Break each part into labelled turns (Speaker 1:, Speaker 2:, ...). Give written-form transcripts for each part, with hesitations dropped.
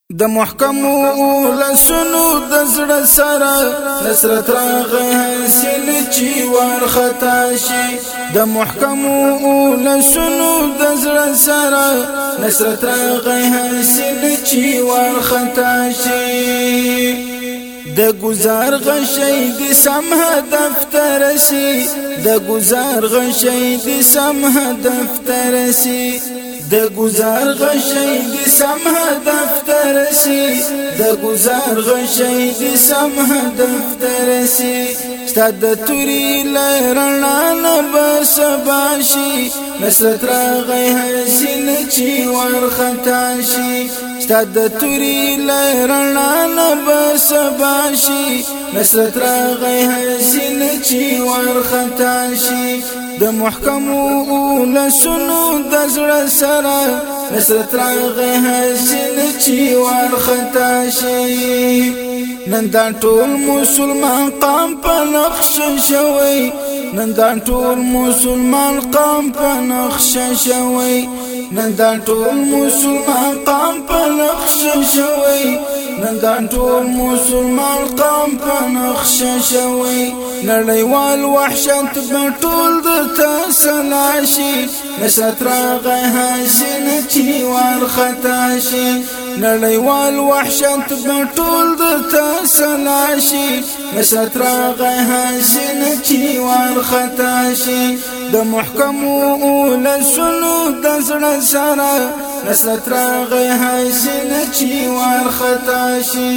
Speaker 1: د محکمو لسونو د زړه سره نصرت راغی حسین چې ورخطا شي د محکمو لسونو د زړه سره نصرت راغی حسین چې ورخطا شي د گزار غشي د سم هدف ترسي د گزار غشي د سم هدف ترسي د گزار غشي د سم هدف ترسي د گزار غشي د سم هدف ترسي ستاد توري لرنا نبس باشي نصرت راغی حسین چې ورخطا شي ستاد توري لرنا نبس باشي نصرت راغی حسین چې ورخطا شي د محکمو لسونو د زړه سره نصرت راغی حسین چې ورخطا شي نن دا ټول مسلمان قام په نقش شوی نن دا ټول مسلمان قام په نقش شوی نن دا ټول مسلمان قام په نقش شوی نن دا ټول مسلمان قام په نقش شوی نړیوال وحشت بټول د تسلاشي نصرت راغی حسین چې ورخطا شي نړیوال وحشت بټول د تسلاشي نصرت راغی حسین چې ورخطا شي د محکمو لسونو د زړه سره نصرت راغی حسین چې ورخطا شي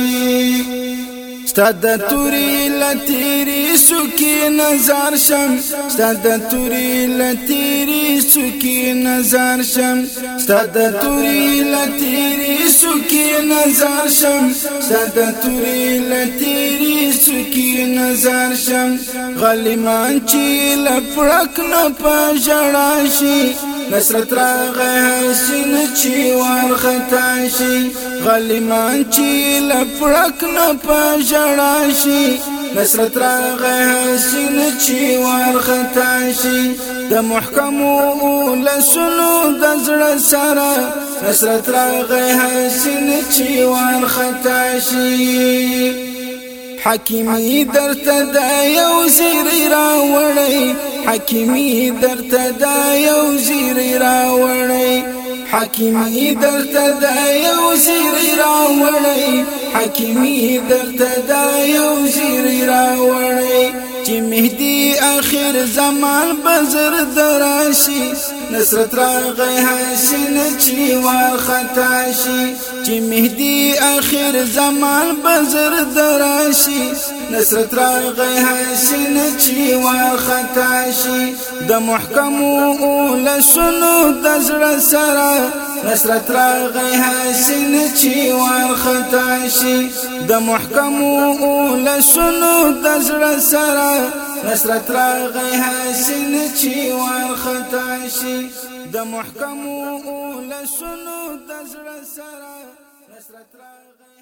Speaker 1: ستاد توري لتیری سکی نظر شم ستاد توري لتیری سکی نظر شم ستاد توري لتیری سکی نظر شم ستاد توري لتیری سکی نظر شم غلیمان چې لپړک نه پژړاشي نصرت راغی حسین چې ورخطا شي غلیمان چې لپړک نه پژړاشي نصرت راغی حسین چې ورخطا شي د محکمو لسونو د زړه سره نصرت راغی حسین چې ورخطا شي حکیمی درته دا یو زیری راوړی حکیمی درته دا یو زیری راوړی حکیمی درته دا یو زیری راوړی حکیمی درته دا یو زیری راوړی چې مهدی اخر زمان بزر دراشي نصرت راغی حسین چې ورخطا شي چې مهدی اخر زمان بزر دراشي نصرت راغی حسین چې ورخطا شي د محکمو لسونو د زړه سره نصرت راغی حسین چې ورخطا شي د محکمو لسونو د زړه سره نصرت راغی حسین چې ورخطا شي د محکمو لسونو د زړه سره نصرت راغی